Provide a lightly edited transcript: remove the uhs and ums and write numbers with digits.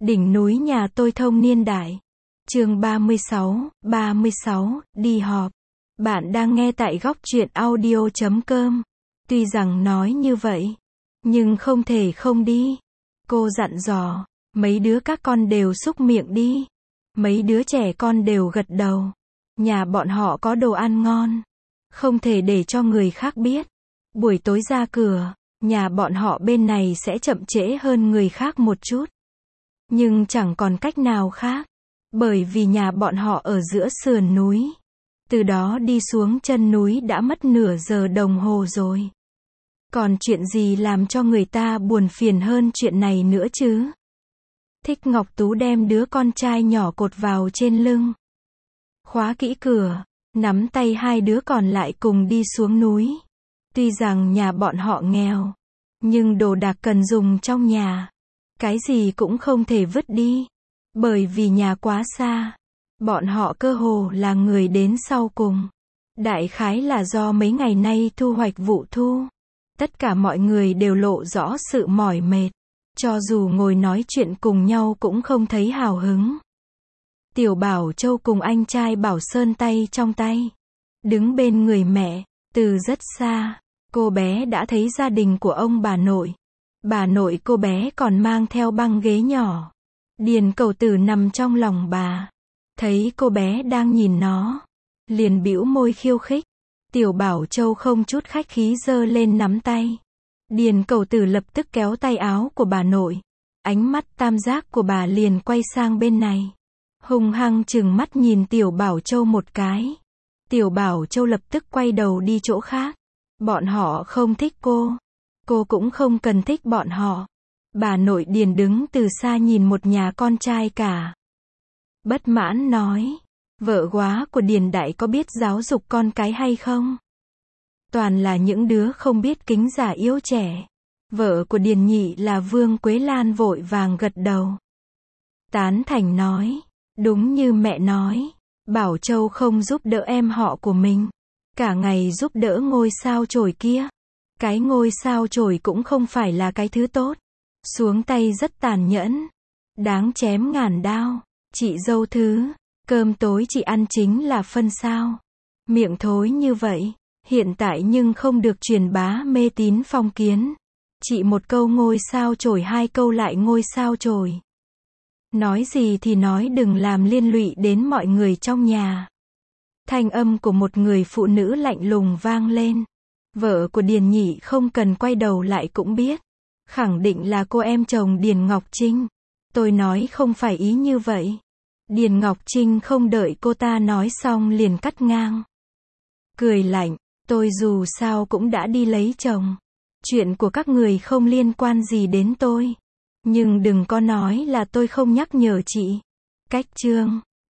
Đỉnh núi nhà tôi thông niên đại. Chương 36, đi họp. Bạn đang nghe tại góc truyện audio.com. Tuy rằng nói như vậy, nhưng không thể không đi. Cô dặn dò, mấy đứa các con đều xúc miệng đi. Mấy đứa trẻ con đều gật đầu. Nhà bọn họ có đồ ăn ngon. Không thể để cho người khác biết. Buổi tối ra cửa, nhà bọn họ bên này sẽ chậm trễ hơn người khác một chút. Nhưng chẳng còn cách nào khác. Bởi vì nhà bọn họ ở giữa sườn núi. Từ đó đi xuống chân núi đã mất nửa giờ đồng hồ rồi. Còn chuyện gì làm cho người ta buồn phiền hơn chuyện này nữa chứ? Thích Ngọc Tú đem đứa con trai nhỏ cột vào trên lưng. Khóa kỹ cửa, nắm tay hai đứa còn lại cùng đi xuống núi. Tuy rằng nhà bọn họ nghèo, nhưng đồ đạc cần dùng trong nhà, cái gì cũng không thể vứt đi. Bởi vì nhà quá xa, bọn họ cơ hồ là người đến sau cùng. Đại khái là do mấy ngày nay thu hoạch vụ thu. Tất cả mọi người đều lộ rõ sự mỏi mệt. Cho dù ngồi nói chuyện cùng nhau cũng không thấy hào hứng. Tiểu Bảo Châu cùng anh trai Bảo Sơn tay trong tay, đứng bên người mẹ. Từ rất xa, cô bé đã thấy gia đình của ông bà nội. Bà nội cô bé còn mang theo băng ghế nhỏ. Điền Cầu Tử nằm trong lòng bà. Thấy cô bé đang nhìn nó, liền bĩu môi khiêu khích. Tiểu Bảo Châu không chút khách khí giơ lên nắm tay. Điền Cầu Tử lập tức kéo tay áo của bà nội. Ánh mắt tam giác của bà liền quay sang bên này. Hung hăng trừng mắt nhìn Tiểu Bảo Châu một cái. Tiểu Bảo Châu lập tức quay đầu đi chỗ khác. Bọn họ không thích cô. Cô cũng không cần thích bọn họ. Bà nội Điền đứng từ xa nhìn một nhà con trai cả. Bất mãn nói. Vợ góa của Điền Đại có biết giáo dục con cái hay không? Toàn là những đứa không biết kính già yếu trẻ. Vợ của Điền Nhị là Vương Quế Lan vội vàng gật đầu. Tán thành nói. Đúng như mẹ nói. Bảo Châu không giúp đỡ em họ của mình. Cả ngày giúp đỡ ngôi sao chổi kia. Cái ngôi sao chổi cũng không phải là cái thứ tốt. Xuống tay rất tàn nhẫn. Đáng chém ngàn đao. Chị dâu thứ. Cơm tối chị ăn chính là phân sao. Miệng thối như vậy. Hiện tại nhưng không được truyền bá mê tín phong kiến. Chị một câu ngôi sao chổi, hai câu lại ngôi sao chổi. Nói gì thì nói, đừng làm liên lụy đến mọi người trong nhà. Thanh âm của một người phụ nữ lạnh lùng vang lên. Vợ của Điền Nhị không cần quay đầu lại cũng biết. Khẳng định là cô em chồng Điền Ngọc Trinh. Tôi nói không phải ý như vậy. Điền Ngọc Trinh không đợi cô ta nói xong liền cắt ngang. Cười lạnh, tôi dù sao cũng đã đi lấy chồng. Chuyện của các người không liên quan gì đến tôi. Nhưng đừng có nói là tôi không nhắc nhở chị. Cách chương